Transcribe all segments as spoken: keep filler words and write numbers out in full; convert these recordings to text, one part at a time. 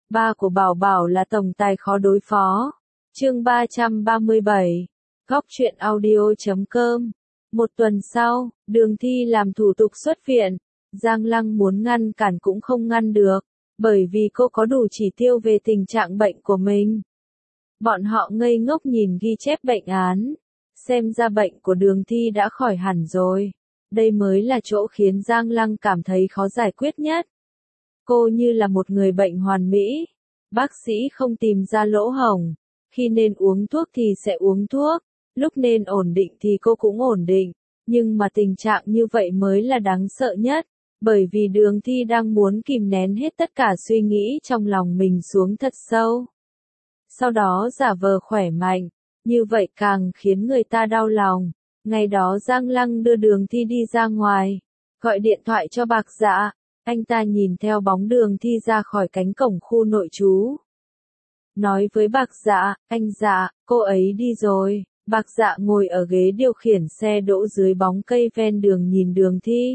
Ba của Bảo Bảo là tổng tài khó đối phó. Chương ba trăm ba mươi bảy. Góc truyện audio chấm com. Một tuần sau, Đường Thi làm thủ tục xuất viện. Giang Lăng muốn ngăn cản cũng không ngăn được, bởi vì cô có đủ chỉ tiêu về tình trạng bệnh của mình. Bọn họ ngây ngốc nhìn ghi chép bệnh án. Xem ra bệnh của Đường Thi đã khỏi hẳn rồi. Đây mới là chỗ khiến Giang Lăng cảm thấy khó giải quyết nhất. Cô như là một người bệnh hoàn mỹ. Bác sĩ không tìm ra lỗ hổng. Khi nên uống thuốc thì sẽ uống thuốc. Lúc nên ổn định thì cô cũng ổn định. Nhưng mà tình trạng như vậy mới là đáng sợ nhất. Bởi vì Đường Thi đang muốn kìm nén hết tất cả suy nghĩ trong lòng mình xuống thật sâu. Sau đó giả vờ khỏe mạnh. Như vậy càng khiến người ta đau lòng. Ngày đó Giang Lăng đưa Đường Thi đi ra ngoài. Gọi điện thoại cho Bạc Dạ. Anh ta nhìn theo bóng Đường Thi ra khỏi cánh cổng khu nội trú. Nói với Bạc Dạ, anh Dạ, cô ấy đi rồi. Bạc Dạ ngồi ở ghế điều khiển xe đỗ dưới bóng cây ven đường nhìn Đường Thi.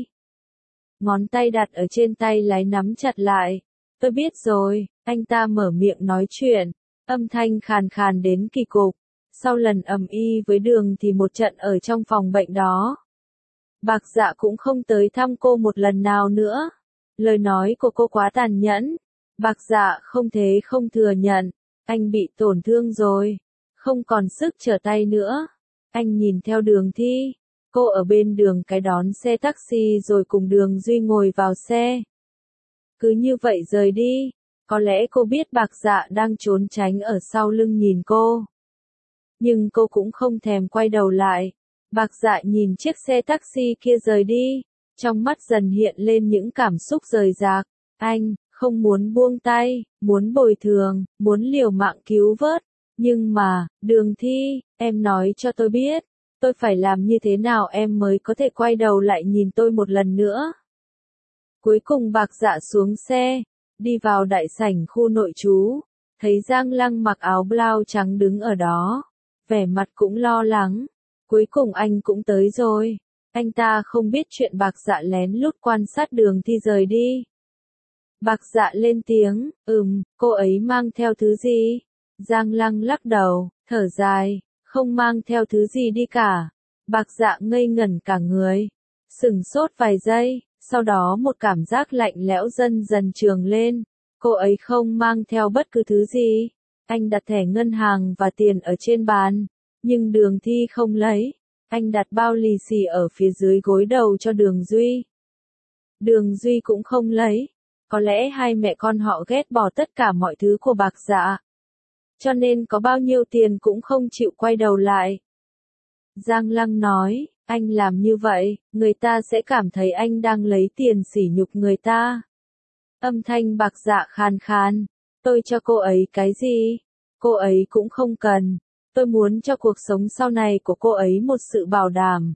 Ngón tay đặt ở trên tay lái nắm chặt lại. Tôi biết rồi, anh ta mở miệng nói chuyện. Âm thanh khàn khàn đến kỳ cục. Sau lần ầm ĩ với Đường thì một trận ở trong phòng bệnh đó. Bạc Dạ cũng không tới thăm cô một lần nào nữa. Lời nói của cô quá tàn nhẫn. Bạc Dạ không thể không thừa nhận. Anh bị tổn thương rồi. Không còn sức trở tay nữa. Anh nhìn theo Đường Thi. Cô ở bên đường cái đón xe taxi rồi cùng Đường Duy ngồi vào xe. Cứ như vậy rời đi. Có lẽ cô biết Bạc Dạ đang trốn tránh ở sau lưng nhìn cô. Nhưng cô cũng không thèm quay đầu lại. Bạc Dạ nhìn chiếc xe taxi kia rời đi. Trong mắt dần hiện lên những cảm xúc rời rạc. Anh, không muốn buông tay, muốn bồi thường, muốn liều mạng cứu vớt. Nhưng mà, Đường Thi, em nói cho tôi biết. Tôi phải làm như thế nào em mới có thể quay đầu lại nhìn tôi một lần nữa. Cuối cùng Bạc Dạ xuống xe. Đi vào đại sảnh khu nội trú. Thấy Giang Lăng mặc áo blau trắng đứng ở đó. Vẻ mặt cũng lo lắng. Cuối cùng anh cũng tới rồi. Anh ta không biết chuyện Bạc Dạ lén lút quan sát Đường Thi rời đi. Bạc Dạ lên tiếng, ừm, cô ấy mang theo thứ gì? Giang Lăng lắc đầu, thở dài, không mang theo thứ gì đi cả. Bạc Dạ ngây ngẩn cả người. Sửng sốt vài giây, sau đó một cảm giác lạnh lẽo dần dần trườn lên. Cô ấy không mang theo bất cứ thứ gì. Anh đặt thẻ ngân hàng và tiền ở trên bàn. Nhưng Đường Thi không lấy. Anh đặt bao lì xì ở phía dưới gối đầu cho Đường Duy. Đường Duy cũng không lấy. Có lẽ hai mẹ con họ ghét bỏ tất cả mọi thứ của Bạc Dạ. Cho nên có bao nhiêu tiền cũng không chịu quay đầu lại. Giang Lăng nói, anh làm như vậy, người ta sẽ cảm thấy anh đang lấy tiền sỉ nhục người ta. Âm thanh Bạc Dạ khàn khàn. Tôi cho cô ấy cái gì? Cô ấy cũng không cần. Tôi muốn cho cuộc sống sau này của cô ấy một sự bảo đảm.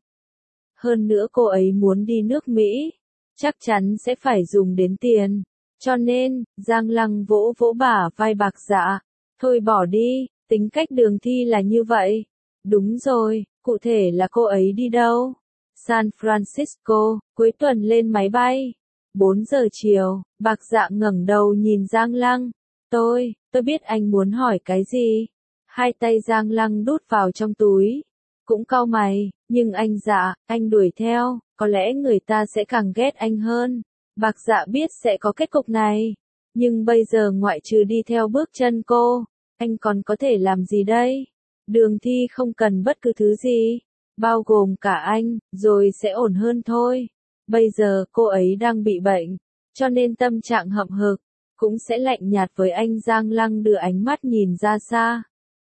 Hơn nữa cô ấy muốn đi nước Mỹ. Chắc chắn sẽ phải dùng đến tiền. Cho nên, Giang Lăng vỗ vỗ bả vai Bạc Dạ. Thôi bỏ đi, tính cách Đường Thi là như vậy. Đúng rồi, cụ thể là cô ấy đi đâu? San Francisco, cuối tuần lên máy bay. bốn giờ chiều, Bạc Dạ ngẩng đầu nhìn Giang Lăng. Tôi, tôi biết anh muốn hỏi cái gì. Hai tay Giang Lăng đút vào trong túi. Cũng cau mày, nhưng anh Dạ, anh đuổi theo, có lẽ người ta sẽ càng ghét anh hơn. Bạc Dạ biết sẽ có kết cục này. Nhưng bây giờ ngoại trừ đi theo bước chân cô, anh còn có thể làm gì đây? Đường Thi không cần bất cứ thứ gì, bao gồm cả anh, rồi sẽ ổn hơn thôi. Bây giờ cô ấy đang bị bệnh, cho nên tâm trạng hậm hực, cũng sẽ lạnh nhạt với anh. Giang Lăng đưa ánh mắt nhìn ra xa.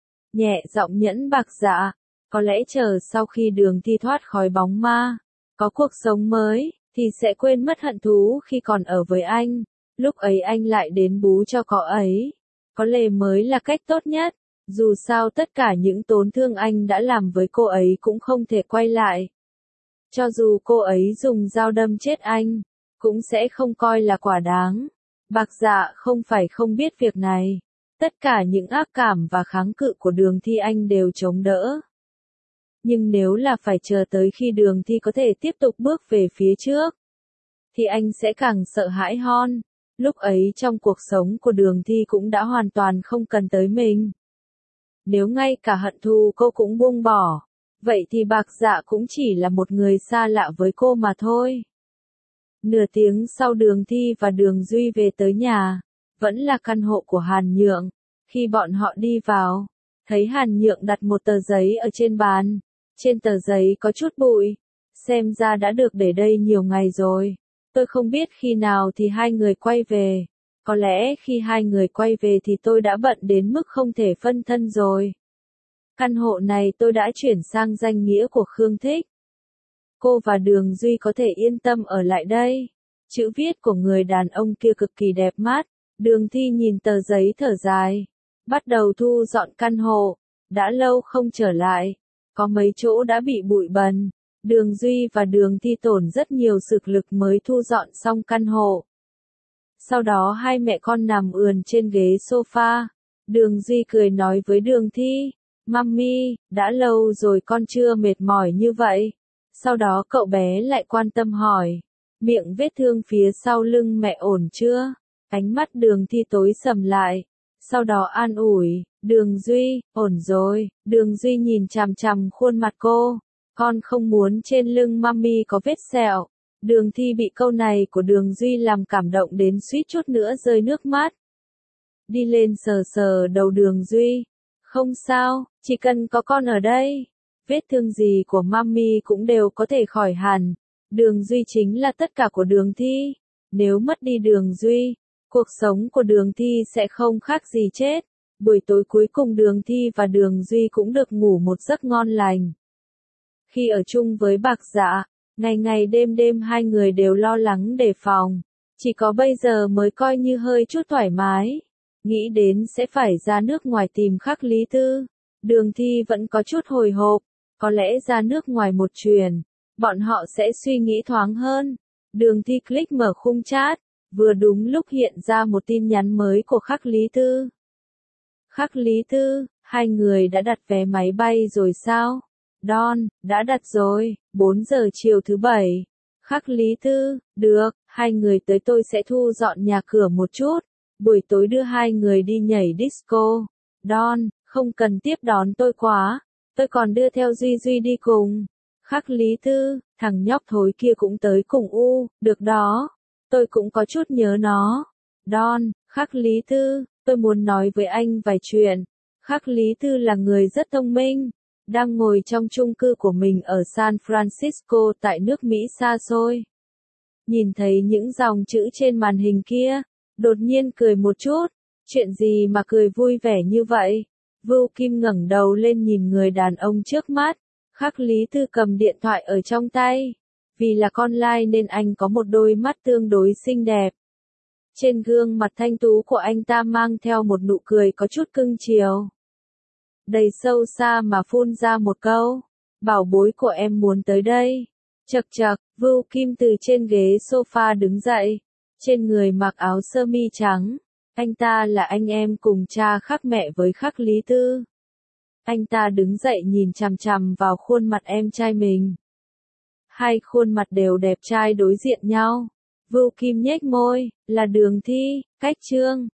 Nhẹ giọng nhẫn Bạc Dạ, có lẽ chờ sau khi Đường Thi thoát khỏi bóng ma, có cuộc sống mới, thì sẽ quên mất hận thú khi còn ở với anh. Lúc ấy anh lại đến bú cho cậu ấy. Có lẽ mới là cách tốt nhất. Dù sao tất cả những tổn thương anh đã làm với cô ấy cũng không thể quay lại. Cho dù cô ấy dùng dao đâm chết anh, cũng sẽ không coi là quả đáng. Bạc Dạ không phải không biết việc này. Tất cả những ác cảm và kháng cự của Đường Thi anh đều chống đỡ. Nhưng nếu là phải chờ tới khi Đường Thi có thể tiếp tục bước về phía trước, thì anh sẽ càng sợ hãi hơn. Lúc ấy trong cuộc sống của Đường Thi cũng đã hoàn toàn không cần tới mình. Nếu ngay cả hận thù cô cũng buông bỏ, vậy thì Bạc Dạ cũng chỉ là một người xa lạ với cô mà thôi. Nửa tiếng sau Đường Thi và Đường Duy về tới nhà, vẫn là căn hộ của Hàn Nhượng. Khi bọn họ đi vào, thấy Hàn Nhượng đặt một tờ giấy ở trên bàn. Trên tờ giấy có chút bụi, xem ra đã được để đây nhiều ngày rồi. Tôi không biết khi nào thì hai người quay về. Có lẽ khi hai người quay về thì tôi đã bận đến mức không thể phân thân rồi. Căn hộ này tôi đã chuyển sang danh nghĩa của Khương Thích. Cô và Đường Duy có thể yên tâm ở lại đây. Chữ viết của người đàn ông kia cực kỳ đẹp mắt. Đường Thi nhìn tờ giấy thở dài. Bắt đầu thu dọn căn hộ. Đã lâu không trở lại. Có mấy chỗ đã bị bụi bẩn. Đường Duy và Đường Thi tổn rất nhiều sức lực mới thu dọn xong căn hộ. Sau đó hai mẹ con nằm ườn trên ghế sofa. Đường Duy cười nói với Đường Thi. Mami, đã lâu rồi con chưa mệt mỏi như vậy. Sau đó cậu bé lại quan tâm hỏi. Miệng vết thương phía sau lưng mẹ ổn chưa? Ánh mắt Đường Thi tối sầm lại. Sau đó an ủi. Đường Duy, ổn rồi. Đường Duy nhìn chằm chằm khuôn mặt cô. Con không muốn trên lưng mami có vết sẹo. Đường Thi bị câu này của Đường Duy làm cảm động đến suýt chút nữa rơi nước mắt. Đi lên sờ sờ đầu Đường Duy. Không sao, chỉ cần có con ở đây. Vết thương gì của mami cũng đều có thể khỏi hẳn. Đường Duy chính là tất cả của Đường Thi. Nếu mất đi Đường Duy, cuộc sống của Đường Thi sẽ không khác gì chết. Buổi tối cuối cùng Đường Thi và Đường Duy cũng được ngủ một giấc ngon lành. Khi ở chung với Bạc Dạ, ngày ngày đêm đêm hai người đều lo lắng đề phòng. Chỉ có bây giờ mới coi như hơi chút thoải mái. Nghĩ đến sẽ phải ra nước ngoài tìm Khắc Lý Tư. Đường Thi vẫn có chút hồi hộp. Có lẽ ra nước ngoài một chuyến, bọn họ sẽ suy nghĩ thoáng hơn. Đường Thi click mở khung chat. Vừa đúng lúc hiện ra một tin nhắn mới của Khắc Lý Tư. Khắc Lý Tư, hai người đã đặt vé máy bay rồi sao? Don, đã đặt rồi, bốn giờ chiều thứ bảy. Khắc Lý Tư, được, hai người tới tôi sẽ thu dọn nhà cửa một chút. Buổi tối đưa hai người đi nhảy disco. Don, không cần tiếp đón tôi quá. Tôi còn đưa theo Duy Duy đi cùng. Khắc Lý Tư, thằng nhóc thối kia cũng tới cùng u, được đó. Tôi cũng có chút nhớ nó. Don, Khắc Lý Tư, tôi muốn nói với anh vài chuyện. Khắc Lý Tư là người rất thông minh. Đang ngồi trong chung cư của mình ở San Francisco tại nước Mỹ xa xôi. Nhìn thấy những dòng chữ trên màn hình kia, đột nhiên cười một chút. Chuyện gì mà cười vui vẻ như vậy? Vưu Kim ngẩng đầu lên nhìn người đàn ông trước mắt. Khắc Lý Tư cầm điện thoại ở trong tay. Vì là con lai nên anh có một đôi mắt tương đối xinh đẹp. Trên gương mặt thanh tú của anh ta mang theo một nụ cười có chút cưng chiều. Đầy sâu xa mà phun ra một câu. Bảo bối của em muốn tới đây. Chậc chậc, Vưu Kim từ trên ghế sofa đứng dậy. Trên người mặc áo sơ mi trắng. Anh ta là anh em cùng cha khác mẹ với Khắc Lý Tư. Anh ta đứng dậy nhìn chằm chằm vào khuôn mặt em trai mình. Hai khuôn mặt đều đẹp trai đối diện nhau. Vưu Kim nhếch môi, là Đường Thi, cách Trương.